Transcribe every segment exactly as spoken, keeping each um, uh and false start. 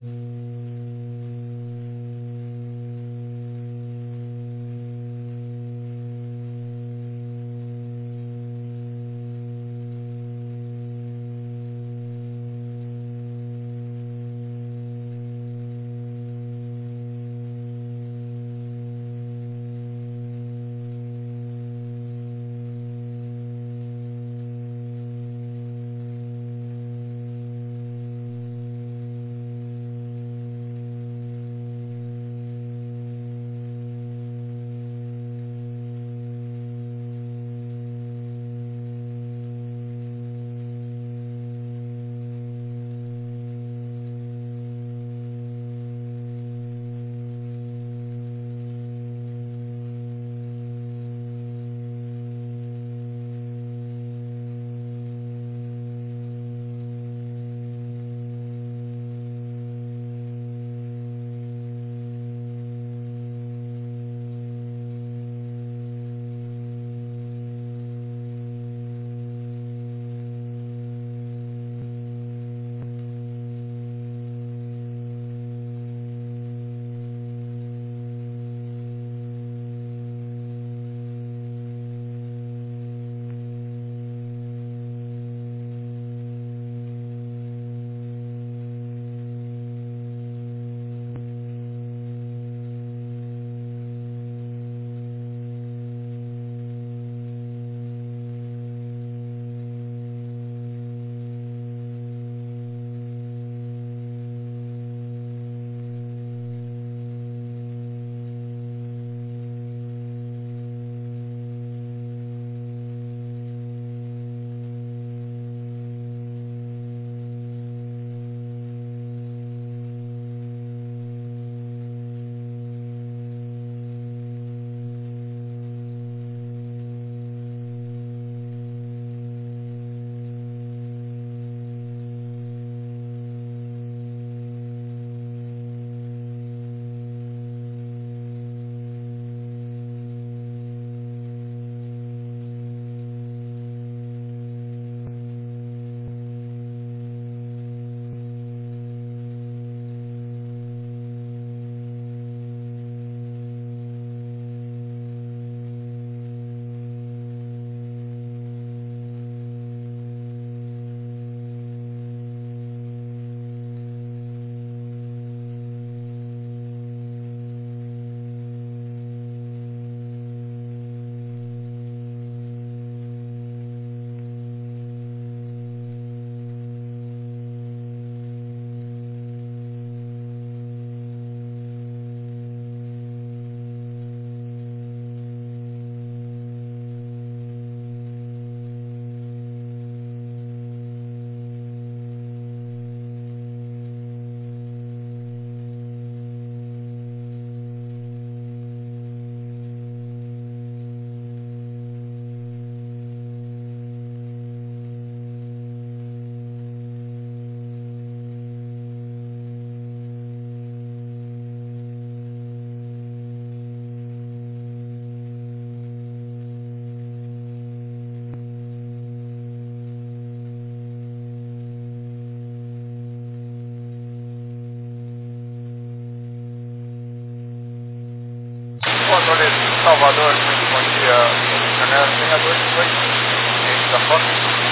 Controle Salvador, muito bom dia. Janela seis dois dois, ciente da foto.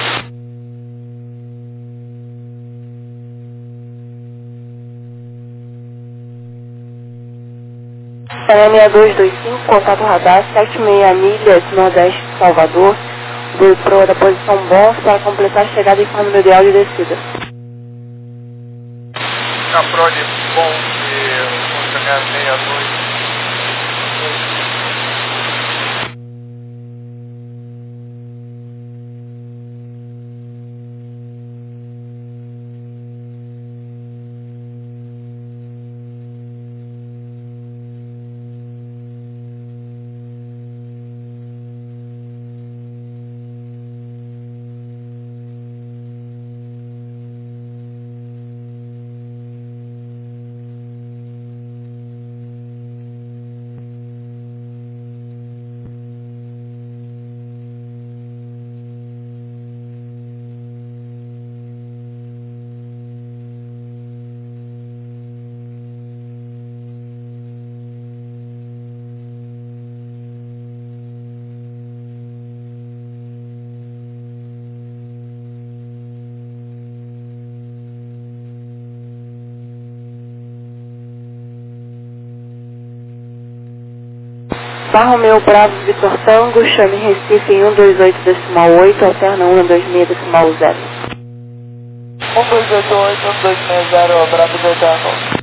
Janela seis dois dois cinco, contato radar sete seis milhas, nordeste de Salvador. Do proa da posição bom para completar a chegada em forma ideal de descida. Na Pro de bom e Janela seis dois. Alfa Romeo Bravo Vitor Tango, chame Recife em um dois oito decimal oito, alterna um dois seis decimal zero. um dois oito oito, um dois seis zero, Bravo Vitor Tango.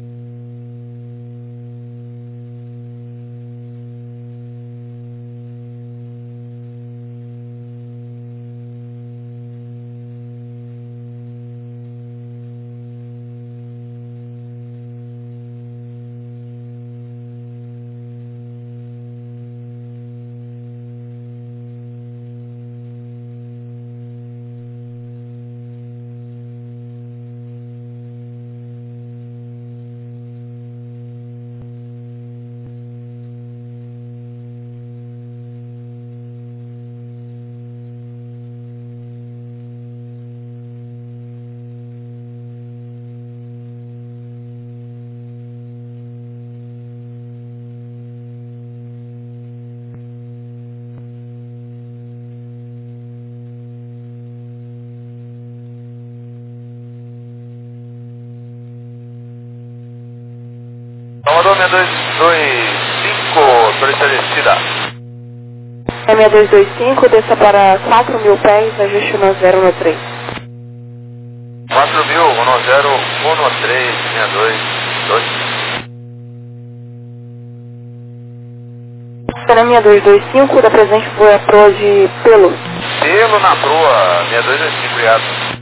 Salvador seis dois dois cinco, solicita descida. É seis dois dois cinco, desça para quatro mil pés, ajuste no zero no três. quatro mil, um zero, um três, seis dois dois. Será seis dois dois cinco, da presente foi a proa de Pelo. Pelo na proa, seis dois dois cinco, obrigado.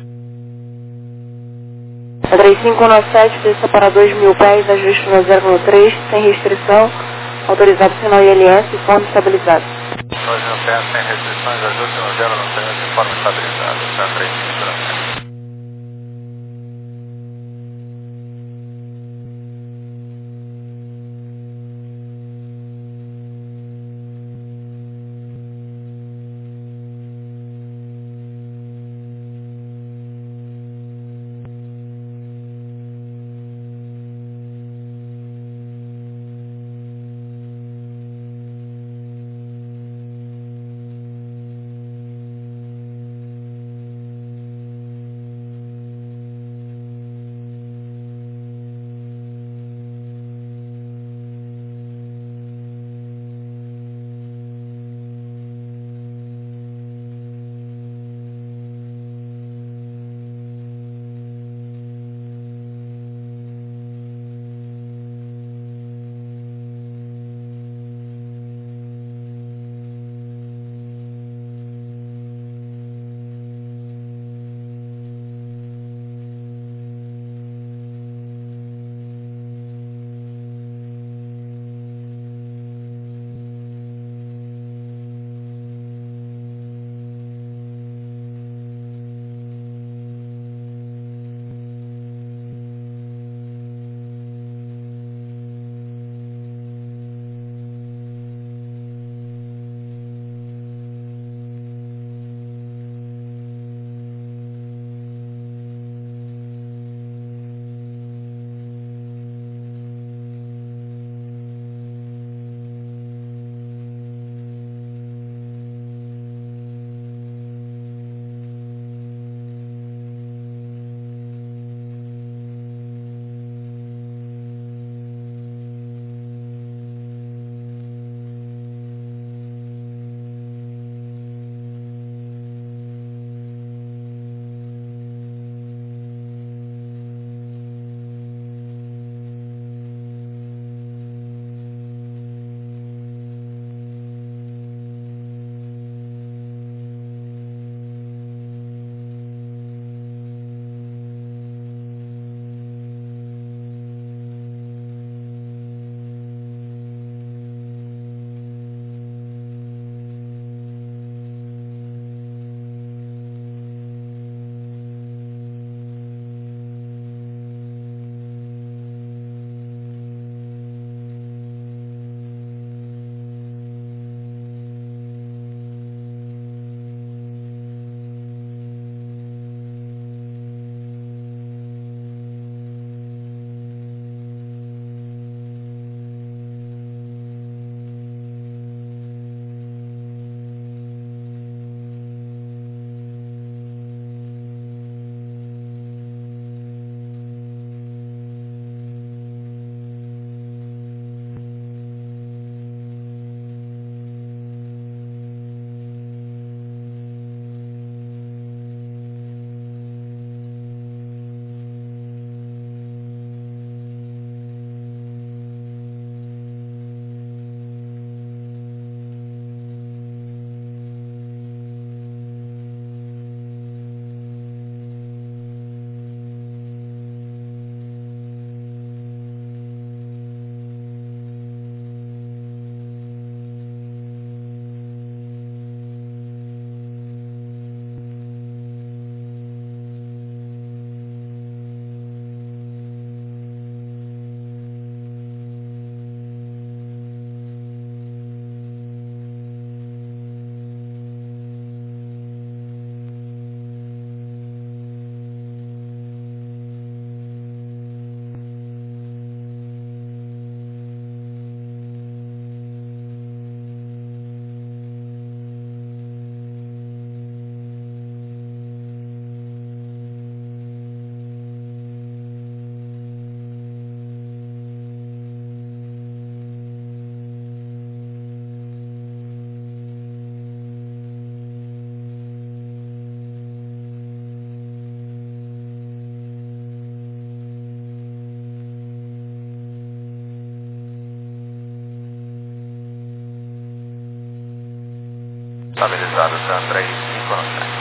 três cinco nove sete, desça para dois mil pés, ajuste no zero no três, sem restrição, autorizado sinal I L S e forma estabilizada. dois mil pés sem restrições, ajuste no zero no três de forma estabilizada, tá três cinco. Estabilizado, tá três cinco no sete.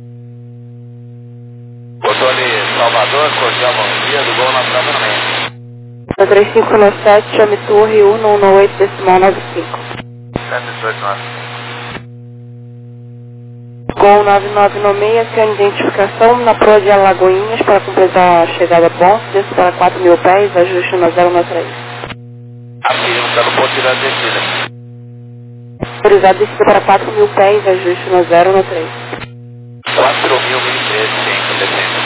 Botone Salvador, cordial bom dia, do Gol nove nove no meio. três cinco no sete, chame Torre um um oito decimal nove cinco. sete oito nove cinco. Gol nove nove no meio, sem identificação, na proa de Alagoinhas, para completar a chegada bom, desço para quatro mil pés, ajuste no zero no três. Aqui, um tá no ponto de descida. Autorizado descida para quatro mil pés, ajuste no zero no três. quatro mil mil e treze, cinco, descendo.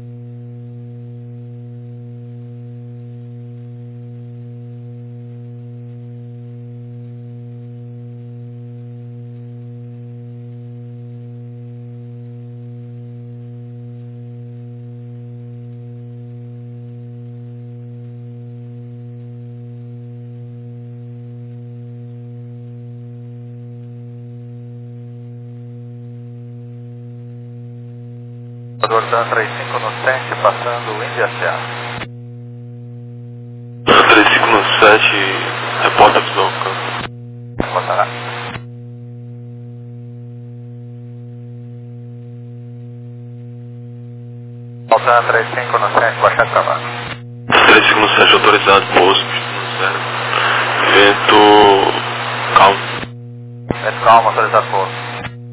Salvador três cinco no sete, passando o Índia S A. três cinco no sete, reporta a visão, cara. Reportará. Salvador três cinco no sete, baixar trabalho. três cinco no sete, autorizado, posto, no zero. Vento calmo. Vento calmo, autorizado posto.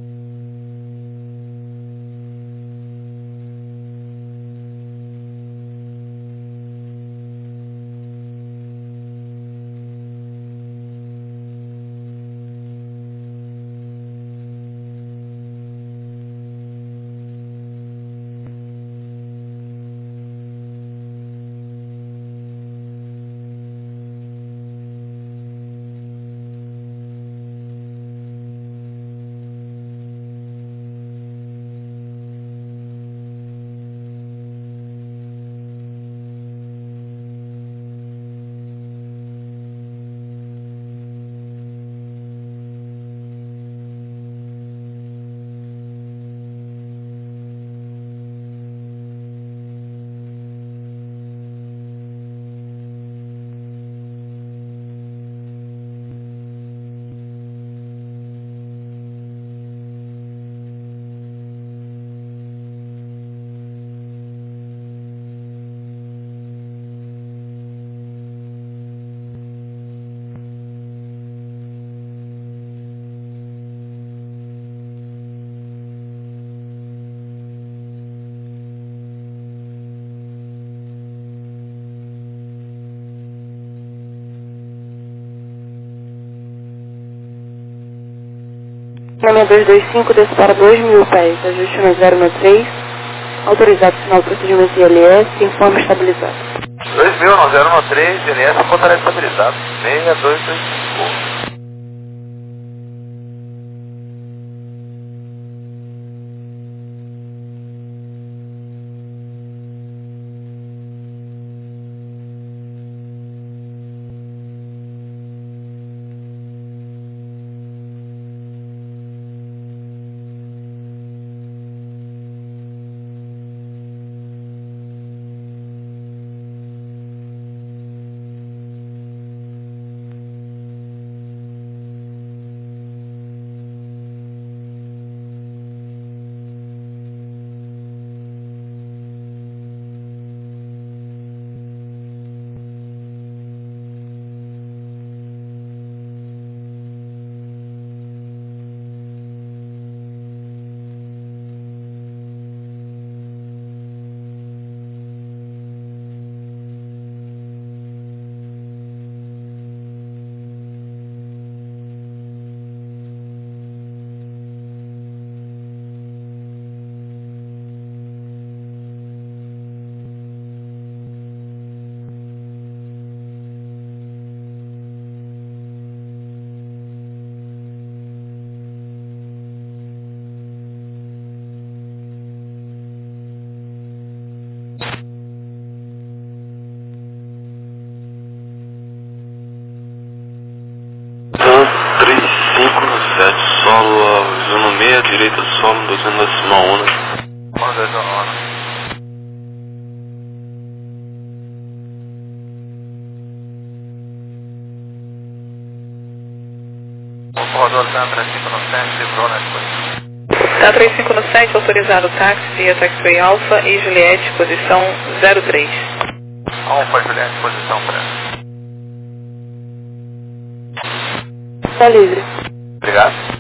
Nome dois dois cinco, desço para dois mil pés, ajuste no zero no três. Autorizado sinal do procedimento I L S, informe estabilizado. dois mil no zero no três, I L S, pontará estabilizado. seis dois dois cinco. Solo, zona meia, direita solo, duzentos decimal um. um dois um. Corredor TAM três cinco nove sete, livrou na disposição. TAM três cinco nove sete, autorizado táxi via Taxiway Alpha e Juliette, posição zero três. Alfa, Juliette, posição pré. Está livre. Obrigado.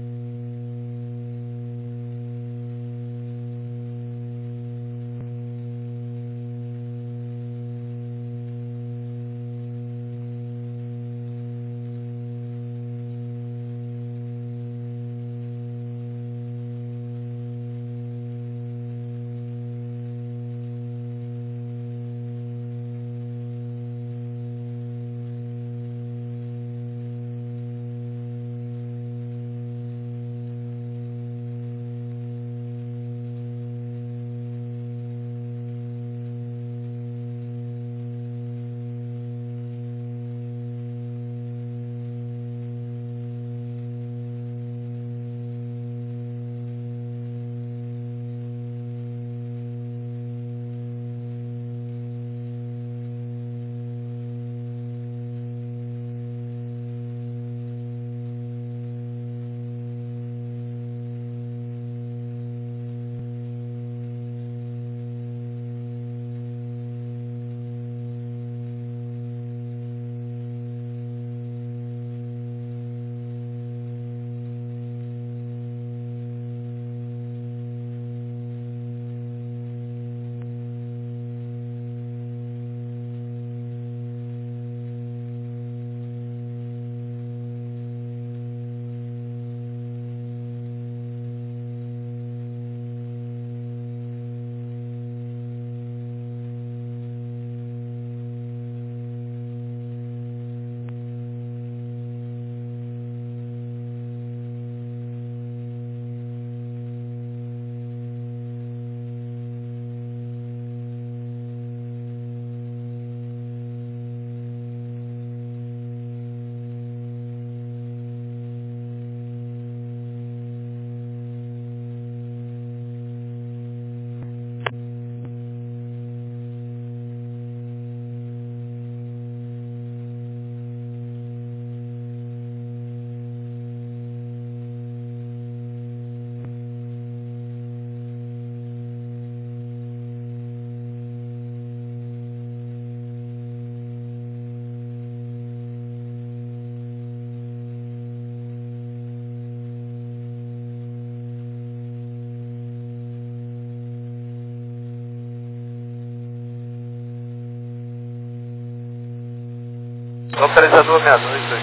Localizador seis dois dois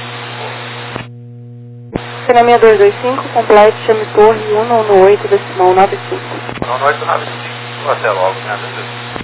cinco. Cinema seis dois dois cinco, complete, chame torre cento e dezenove, decimal nove cinco. Não, oito nove cinco. Até logo, seis dois dois cinco.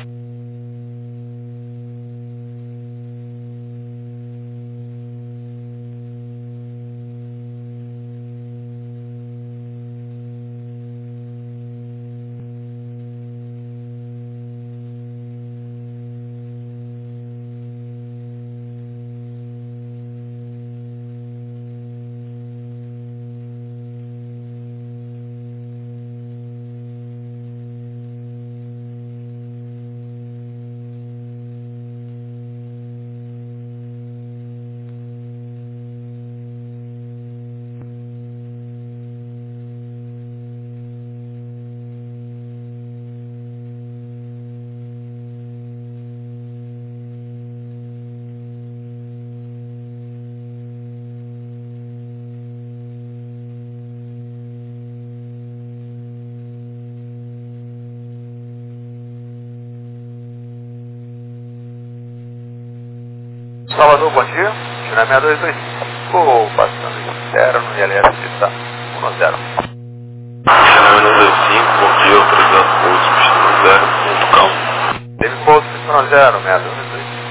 Salvador, bom dia. China seis dois dois cinco, passando externo e L S está um zero. China seis dois cinco, bom dia, autorizado pouso, pista zero, ponto calmo. Teve pouso, pista zero, seis dois dois cinco.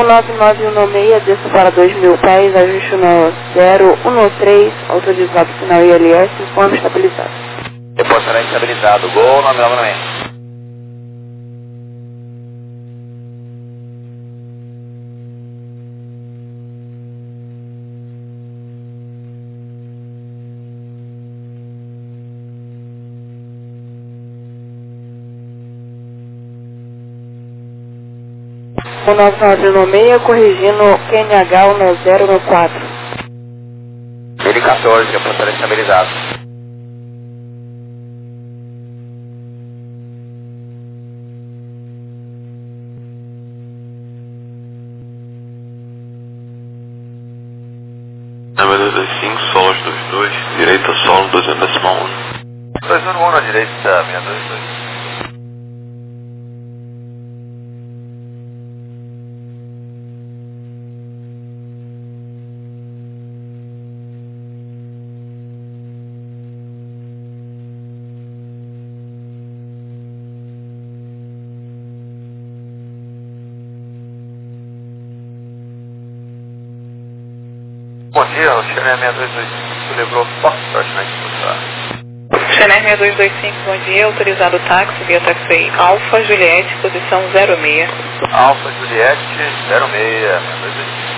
O nove nove um seis, desça para dois mil pés, ajuste no zero um três, autorizado sinal I L S, informe estabilizado. Depois será estabilizado. Gol nove nove um seis. O nove nove um seis, corrigindo Q N H no zero um quatro. Ele quatorze, depois será estabilizado. Nave dois dois cinco, solos dois dois, direita solo dois um decimal um. dois um um na direita, seis dois dois. Bom dia, o Chennai seis dois dois cinco levou Foxtrot na disputa. Chennai seis dois dois cinco, bom dia, autorizado o táxi via taxi Alfa Juliette, posição zero seis. Alfa Juliette zero seis, seis dois dois cinco.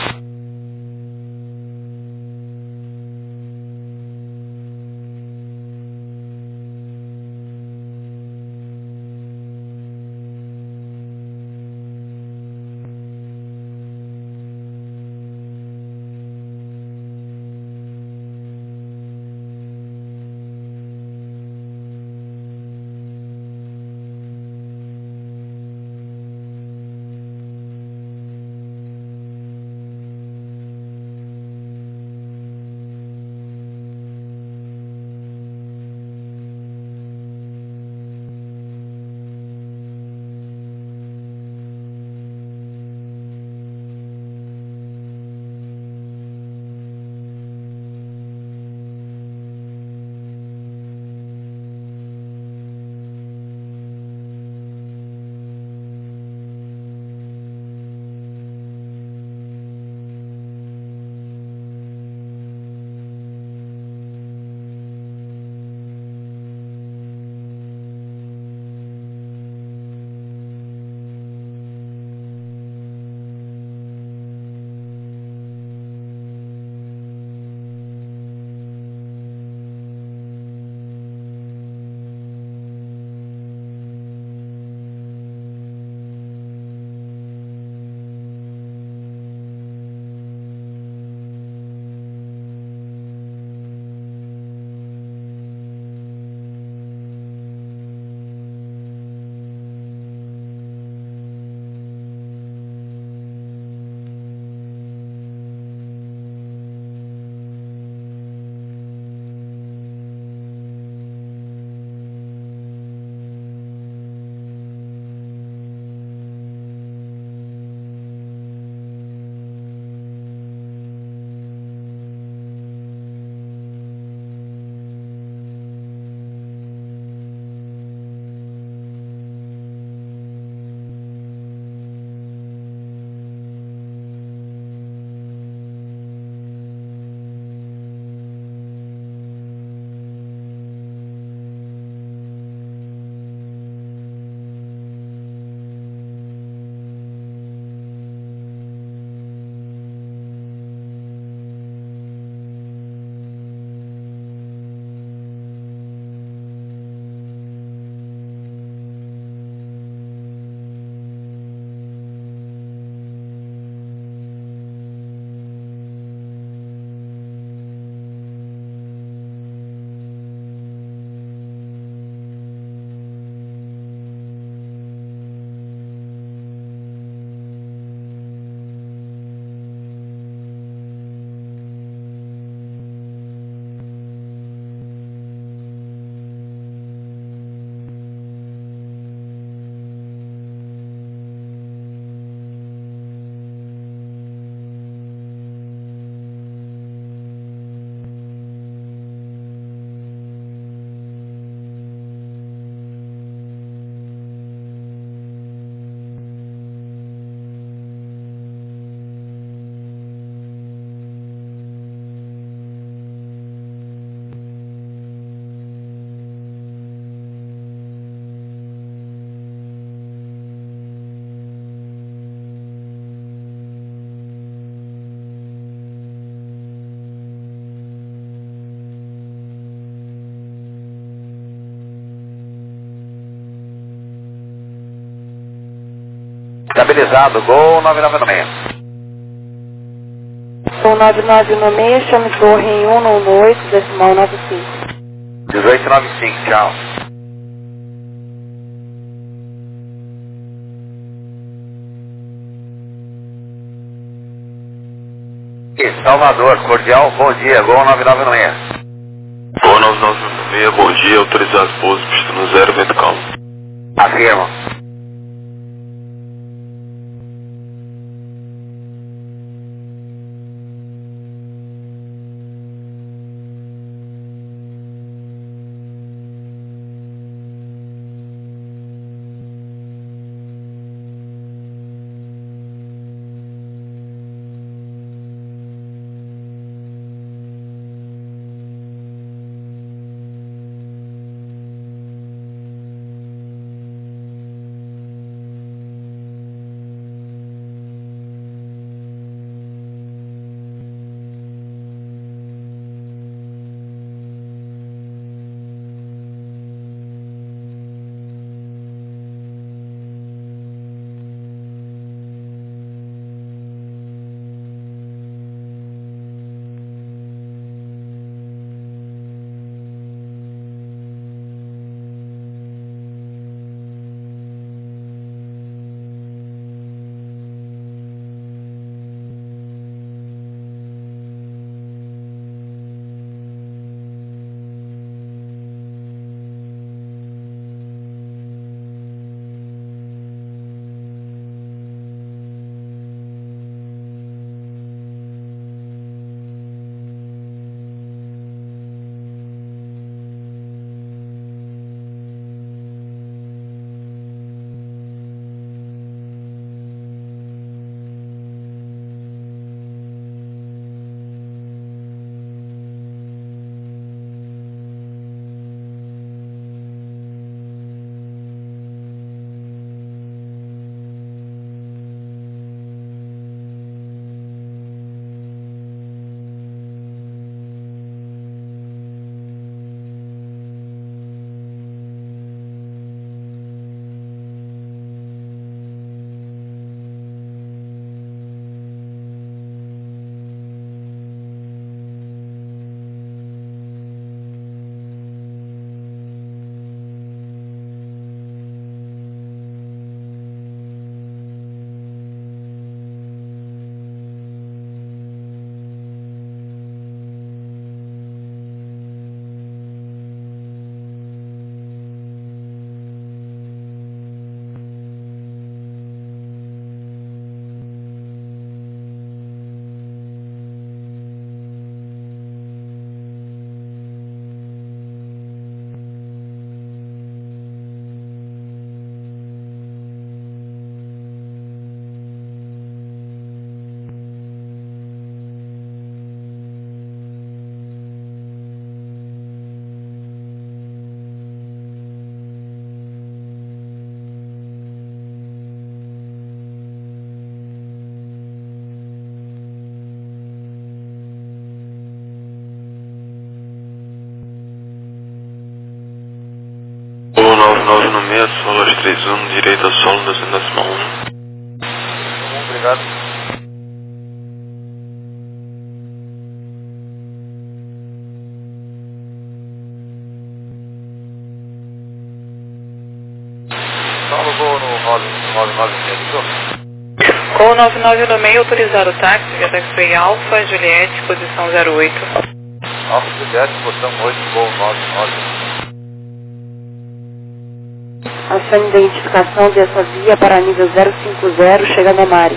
Estabilizado, Gol nove nove nove seis. Gol nove nove nove seis, chame torre em um nove oito, decimal nove cinco. dezoito nove cinco, tchau. Salvador, cordial, bom dia, Gol nove nove nove seis. Gol nove nove nove seis, bom dia, autorizado pouso, pista no zero, vento calmo. Afirma. Gol nove nove nove seis, solo três um, direita solo, descendo decimal um. Obrigado. Solo Gol no nove nove seis. Gol nove nove nove seis, autorizado o táxi, via taxi Alfa, Juliette, posição zero oito. Alfa Juliette, posição oito, Gol nove nove. Ação de identificação dessa via para nível zero cinco zero, chegando a Mari.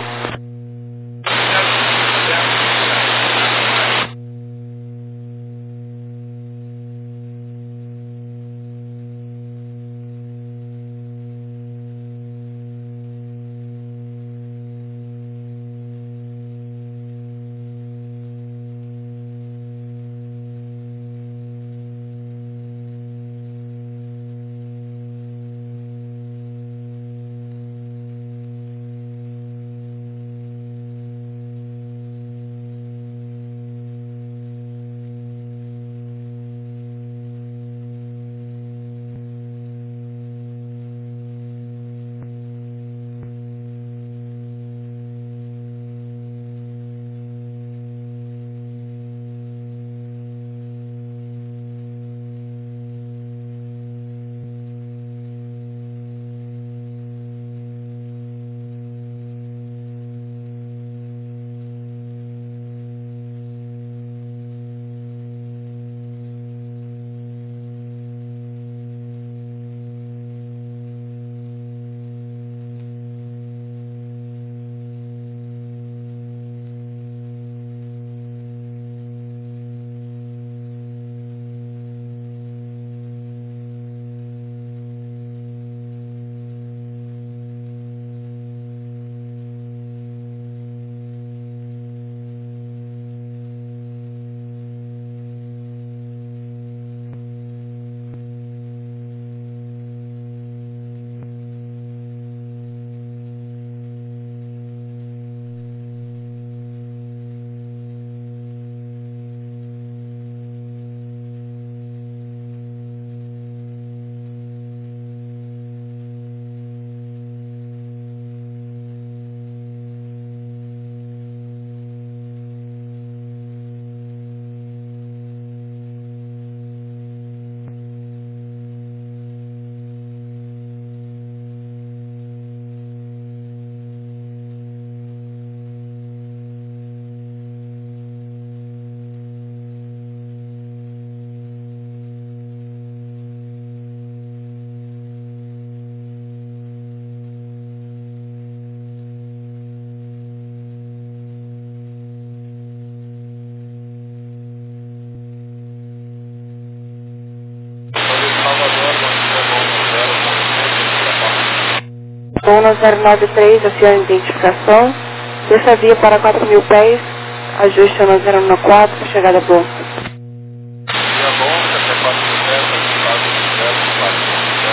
Dona zero nove três, acione identificação. Desça a via para quatro mil pés, ajuste na zero um quatro, chegada boa. Via longa, até quatro mil pés, ajustado no zero quatro.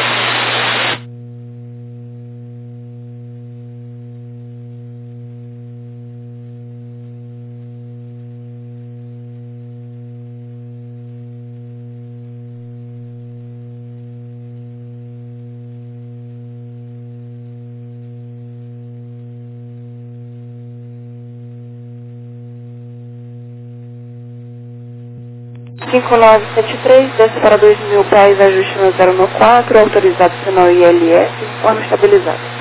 cinco nove sete três, desce para dois mil pés, ajuste no zero um quatro, autorizado sinal I L S, forma estabilizada.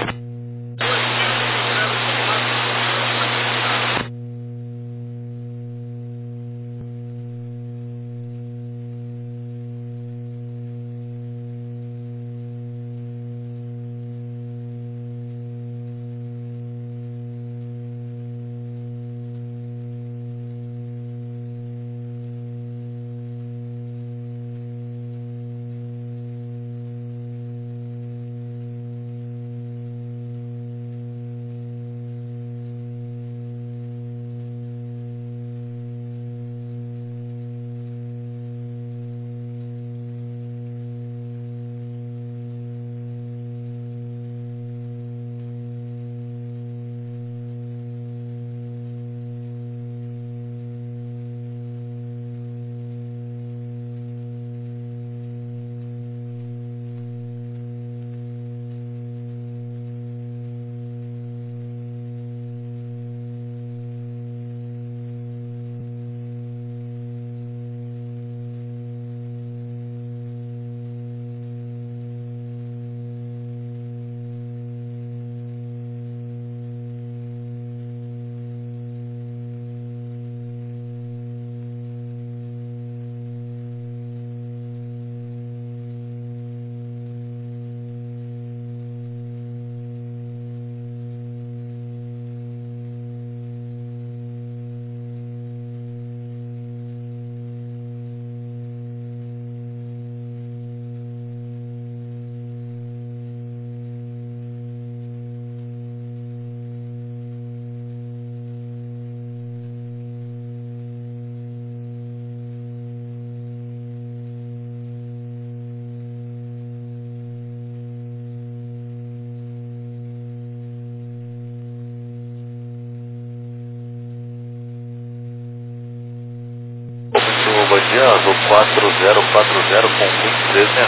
Bom dia, azul quatro zero quatro zero com vinte e três sessenta.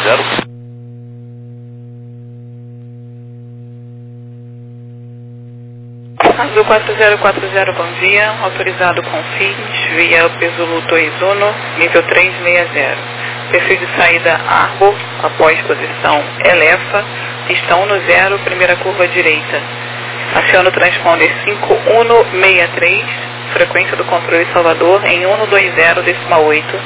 Azul quatro zero quatro zero, bom dia, autorizado com fins, via Pesulu dois um, nível trezentos e sessenta. Perfil de saída Arbor, após posição Elefa, pistão no zero, primeira curva direita. Aciona o transponder cinco um seis três, frequência do controle Salvador em cento e vinte, decimal oito.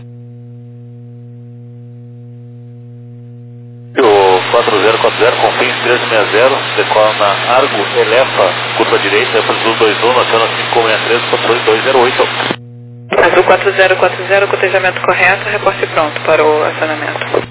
O quatro zero quatro zero com fins trezentos e sessenta, decola na Argo Elefa, curva direita, Pesulu dois um, aciona cinco um seis três, controle dois zero oito. Azul quatro zero quatro zero, cotejamento correto, reporte pronto para o acionamento.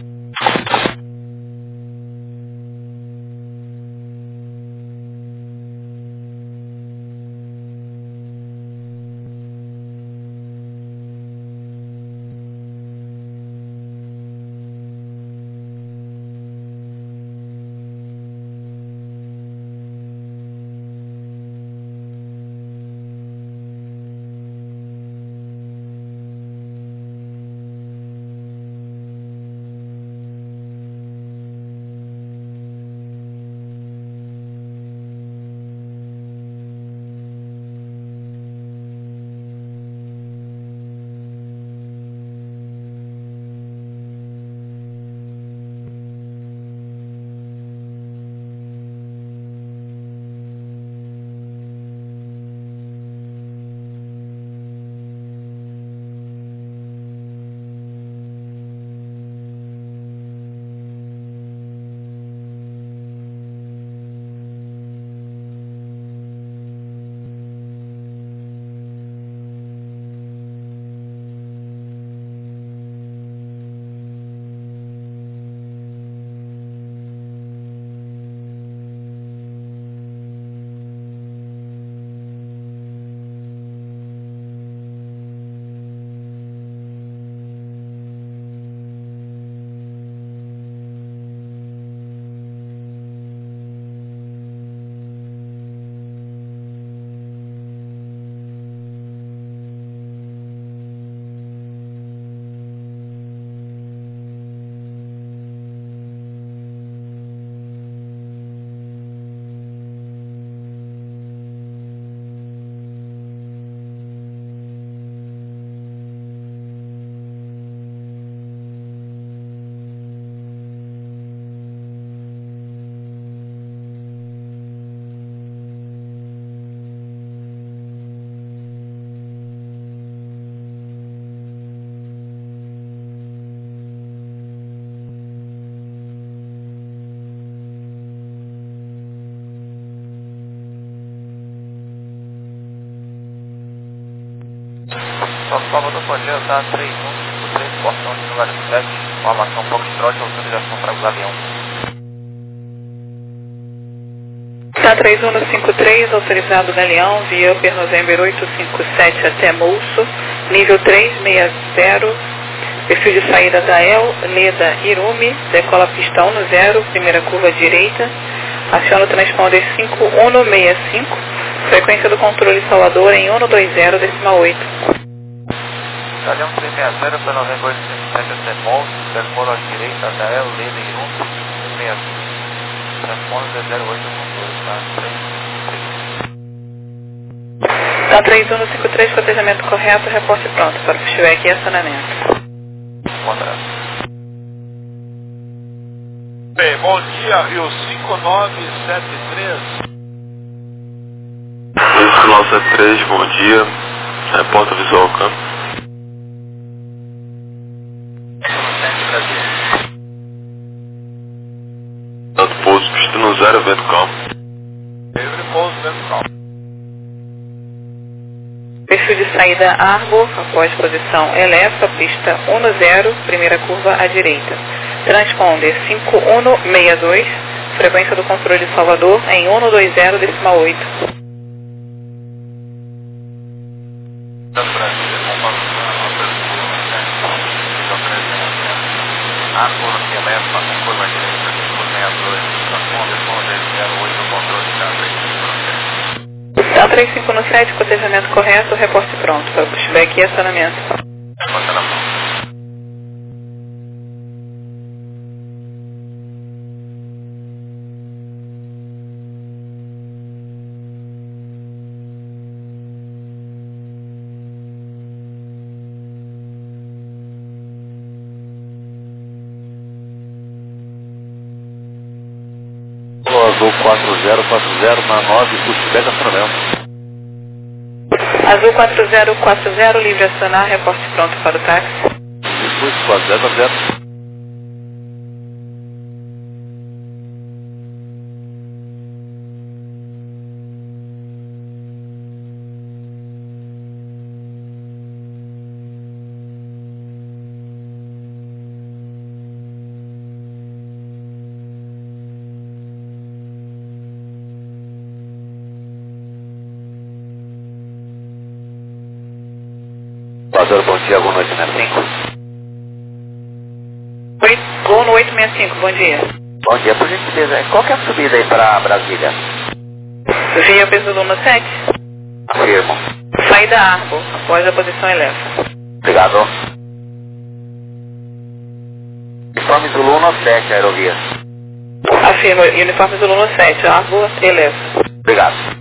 Pessoal do Salvador, pode levantar três um cinco três, portão de lugar sete, formação Foxtrot, autorização para o Galeão. Tá três um cinco três, autorizado Galeão, via Upper November oito cinco sete até Mulso, nível três seis zero, perfil de saída Gael, Leda, Irumi, decola pista um no zero, primeira curva direita, aciona o transponder cinco um seis cinco, frequência do controle Salvador em um dois zero, decimal oito. Galeão três seis zero, Upper November oito cinco sete até Mulso, decola direita, Gael, Leda, Irumi, três seis cinco. Transponder zero oito, controle, tá? três. Tá três um cinco três, cotejamento correto, reporte pronto para pushback e acionamento. Bem, bom dia, Rio cinco nove sete três. Rio cinco nove sete três, bom dia. Reporta visual campo. Tanto pouso, pista no zero, vento calmo. Livre pouso, vento calmo. Perfil de saída Arbor, após posição Elefa, pista um no zero, primeira curva à direita. Transponder cinco um seis dois, frequência do controle Salvador em um dois zero, decimal oito. Arbor, Elefa, curva direita, cinco seis dois, transponder zero oito, controle Tá três cinco sete, cotejamento correto, reporte pronto para pushback e acionamento. Azul quatro zero quatro zero na nove, pushback acionamento. Azul quatro zero quatro zero, livre acionar, reporte pronto para o táxi. Discurso quatro zero quatro zero. Salvador, bom dia, Gol no oito seis cinco. Oi, Gol no oito seis cinco, bom dia. Bom dia, por gentileza. Qual que é a subida aí para Brasília? Via Peso Luna sete. Afirmo. Saída Arbor, após a posição Elefa. Obrigado. Uniforme Zulu no sete, aerovia. Afirma, uniforme Zulu no sete, Arbor, Elefa. Obrigado.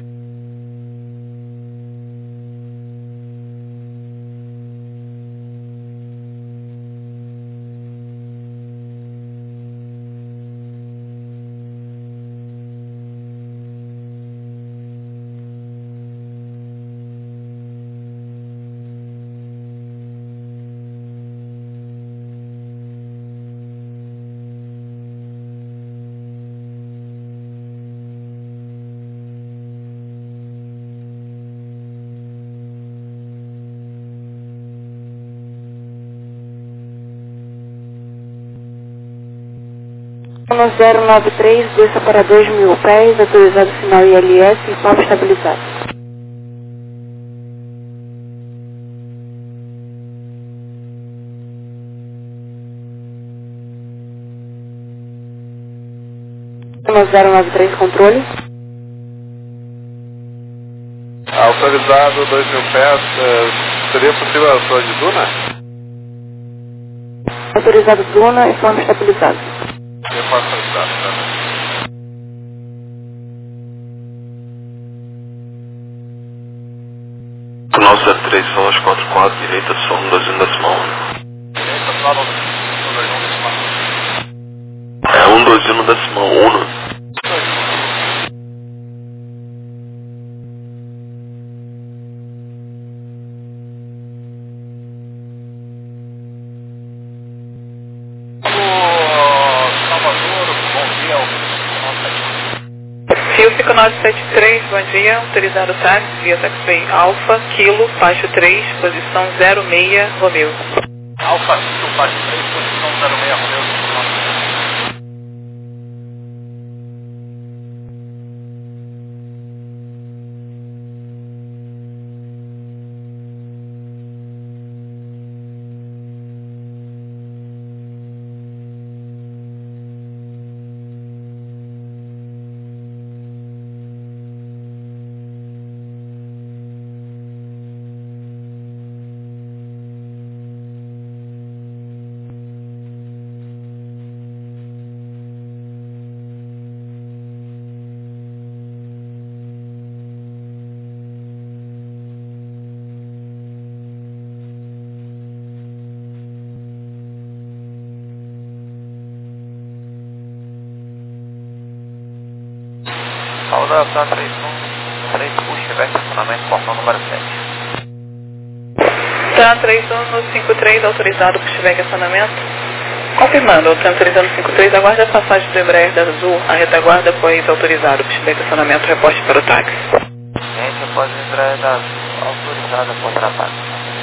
zero nove três, dois separadores mil pés, autorizado sinal I L S, informe estabilizado. zero nove três, controle. Autorizado dois mil pés, eh, seria possível a sua de Duna? Autorizado Duna, informe estabilizado. Eu posso autorizar, tá? nove sete três, Solas quatro quatro, direita, som um dois um decimal um. Direita, solo, um dois um decimal um. É um dois um decimal um. cinco nove sete três, bom dia, autorizado táxi via taxiway Alfa, Kilo, Pacho três, posição zero seis, Romeu. Alfa, Kilo, Pacho três, posição zero seis, Romeu. Salda Tan três um três, puxa, vai estacionamento, portão número sete. Tan três um cinco três, autorizado por Chevette estacionamento. Confirmando, Tan três um cinco três, aguarde a passagem do Embraer da Azul, a retaguarda após autorizado por Chevette estacionamento, reporte para o táxi. Gente, após o Embraer da Azul, autorizada por trabalho.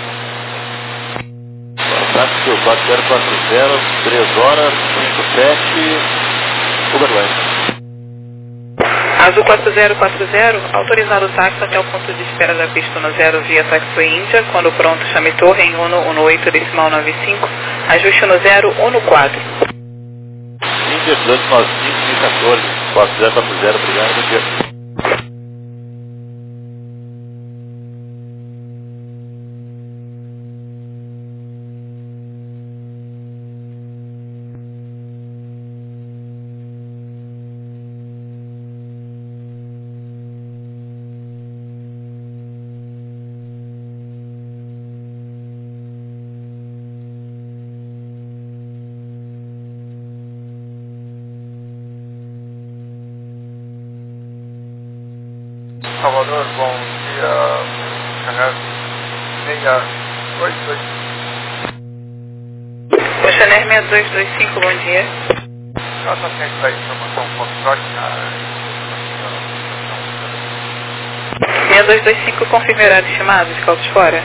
Táxi quatro zero quatro zero, três horas, cinco sete, Uberlândia. Azul quatro zero quatro zero, autorizado o táxi até o ponto de espera da pista no zero via Taxiway Índia, quando pronto chame torre em Uno um oito decimal nove cinco, ajuste no zero Uno quatro. Índia duzentos e noventa e cinco, mil e quatorze, quatro zero quatro zero, obrigado, bom dia. Salvador, bom dia, canal seis dois dois. Oceaner seis dois dois cinco, bom dia. Nossa frente da informação controle na seis dois dois cinco, confirme horário estimado, de calços fora.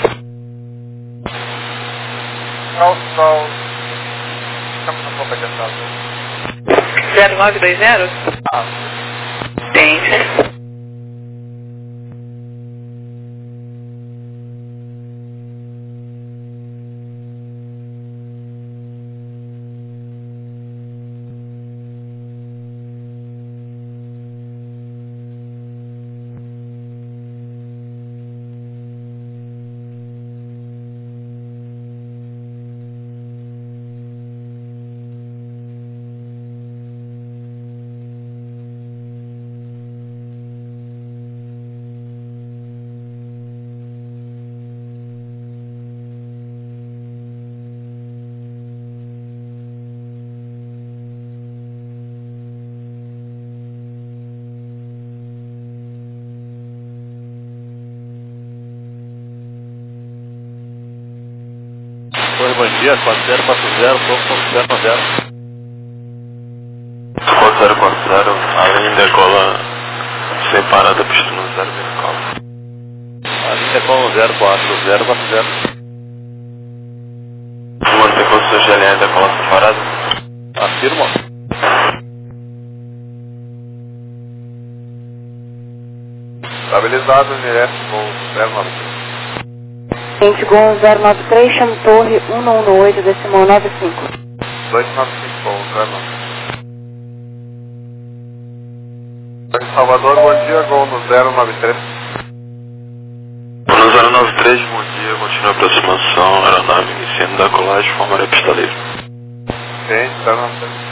Calçol, estamos na boca de atraso. zero nove dois zero? Ah, Tente. Oi, bom dia, quatro zero quatro zero, ponto zero zero. quatro zero quatro zero, além decola sem parada, pista no zero decola. A linha com zero quatro zero quatro zero. Mantém com o seu G L N decola sem parada. Afirma. estabilizado direto com zero nove três. Gente, Gol zero nove três, chame torre um um oito, decimal nove cinco. dois nove cinco, Gol zero nove. Salvador, bom dia, Gol no zero nove três. No zero nove três, bom dia, continua a aproximação, aeronave iniciando da colagem, formarei pista livre. Gente, zero nove três.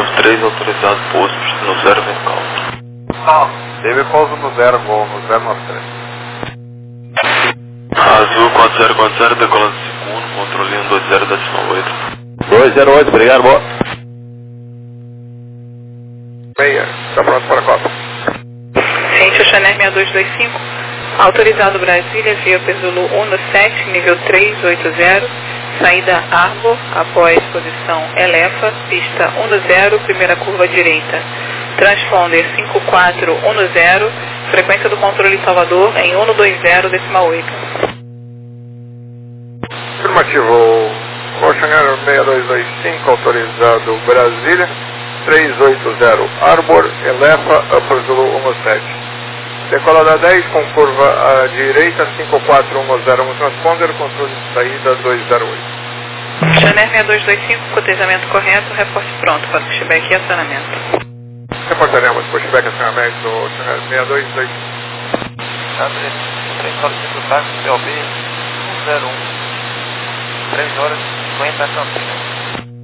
nove três, autorizado pouso no zero vertical. Não. Teve pouso no zero, gol no zero nove três. Azul quatro zero quatro zero, decolando segundo, controlinho dois zero decimal oito. dois zero oito, obrigado, boa. Meia, está pronto para a Copa. Ciência Chanel seis dois dois cinco, autorizado Brasília, via Perzulu um sete, nível três oito zero, saída Arbor, após posição Elefa, pista um zero, primeira curva direita. Transponder cinco quatro um zero, frequência do controle Salvador em um dois zero decimal oito. Afirmativo, Ocean Air seis dois dois cinco, autorizado Brasília, três oito zero, Arbor, Elefa, Upper Zulu um sete. Decolada dez com curva à direita, cinco quatro um zero um transponder, controle de saída dois zero oito. Chanel seis dois dois cinco, cotejamento correto, reporte pronto para pushback e acionamento. Reportaremos pushback e acionamento do Chanel seis dois dois cinco. três solicita o táxi P O B um zero um, três horas e cinquenta Campinas.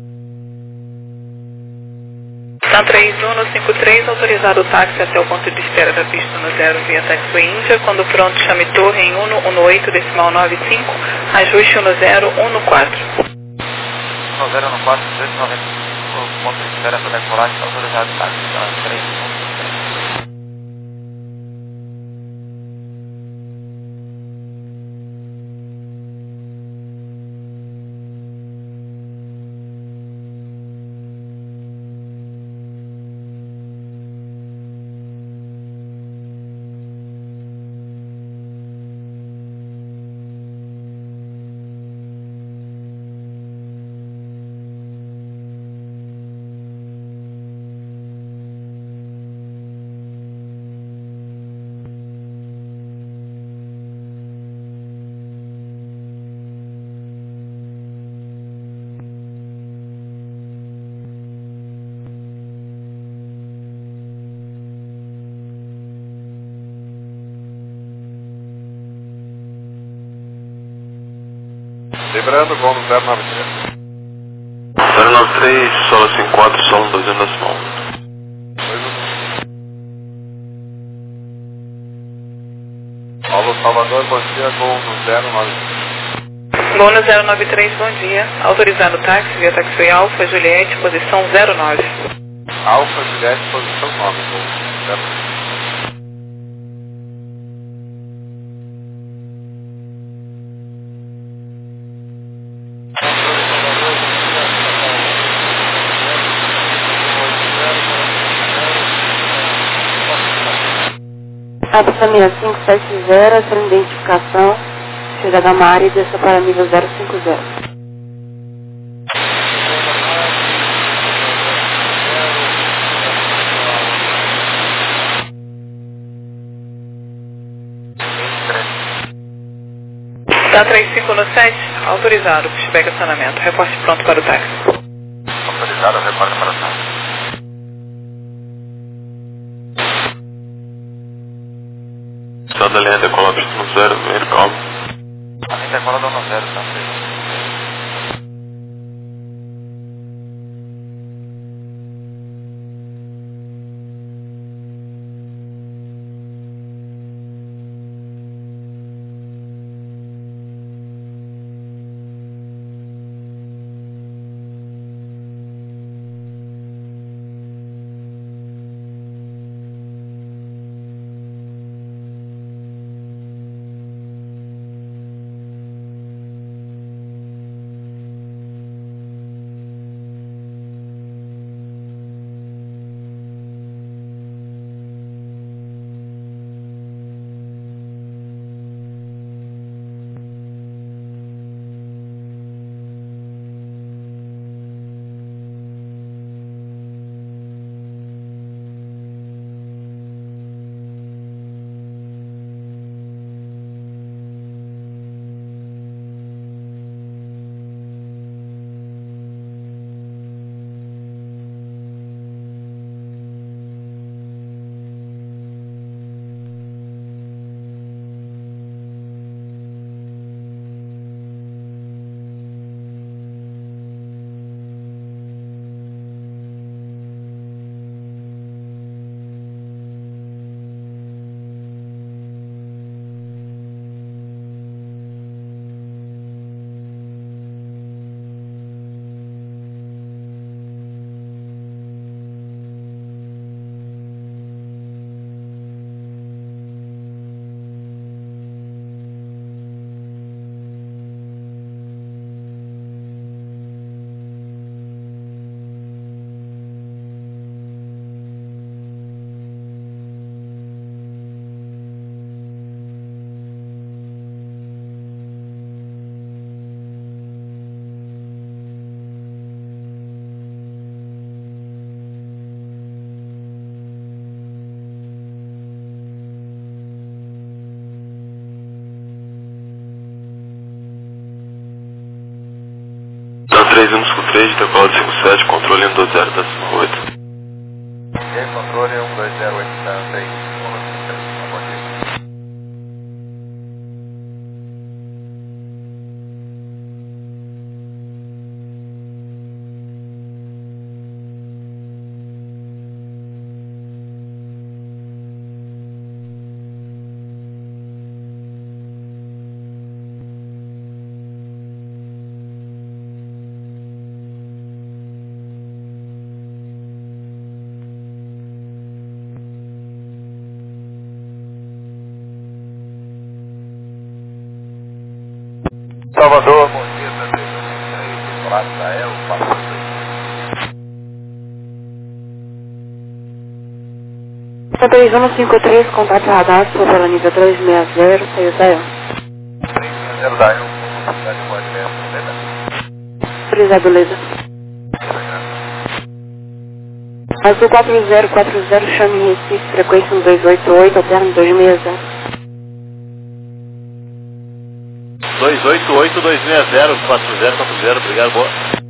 São três um cinco três, autorizado o táxi até o ponto de espera da pista no zero via Taxiway Índia. Quando pronto, chame torre em um um oito decimal nove cinco, ajuste um zero um quatro. um zero um quatro, duzentos e noventa e cinco, ponto de espera para decolagem, autorizado o táxi três um cinco três. Lembrando, gol no zero nove três. zero nove três, solo cinco quatro, solo dois decimal. Paulo Salvador, bom dia, gol no zero nove três. Gol no zero nove três, bom dia. Autorizado o táxi via Taxiway Alfa, Juliette, posição zero nove. Alfa, Juliette, posição nove, gol no zero nove três. Alfa Família cinco sete zero, essa identificação, chega da Mari e desça para nível zero cinco zero. Tá três cinco no sete, autorizado, pushback acionamento, reporte pronto para o táxi. Autorizado, reporte para o táxi. Estado da linha decola pista no zero vertical. A linha decola dá no zero, tá? três um cinco três, decola de cinco sete, controle um dois zero oito. E aí, controle um dois zero oito, tá, três. Salvador, bom dia, três um cinco três, Olá, Israel, quatro dois. três um cinco três, contato radar, sua pela nível três seis zero, saiu Israel. três seis zero, Dael, velocidade pode ver, beleza? Autorizado, beleza. Azul quatro zero quatro zero, chame Recife, frequência um dois oito oito, alterno dois seis zero. dois oito oito dois seis zero quatro zero quatro zero, obrigado, boa.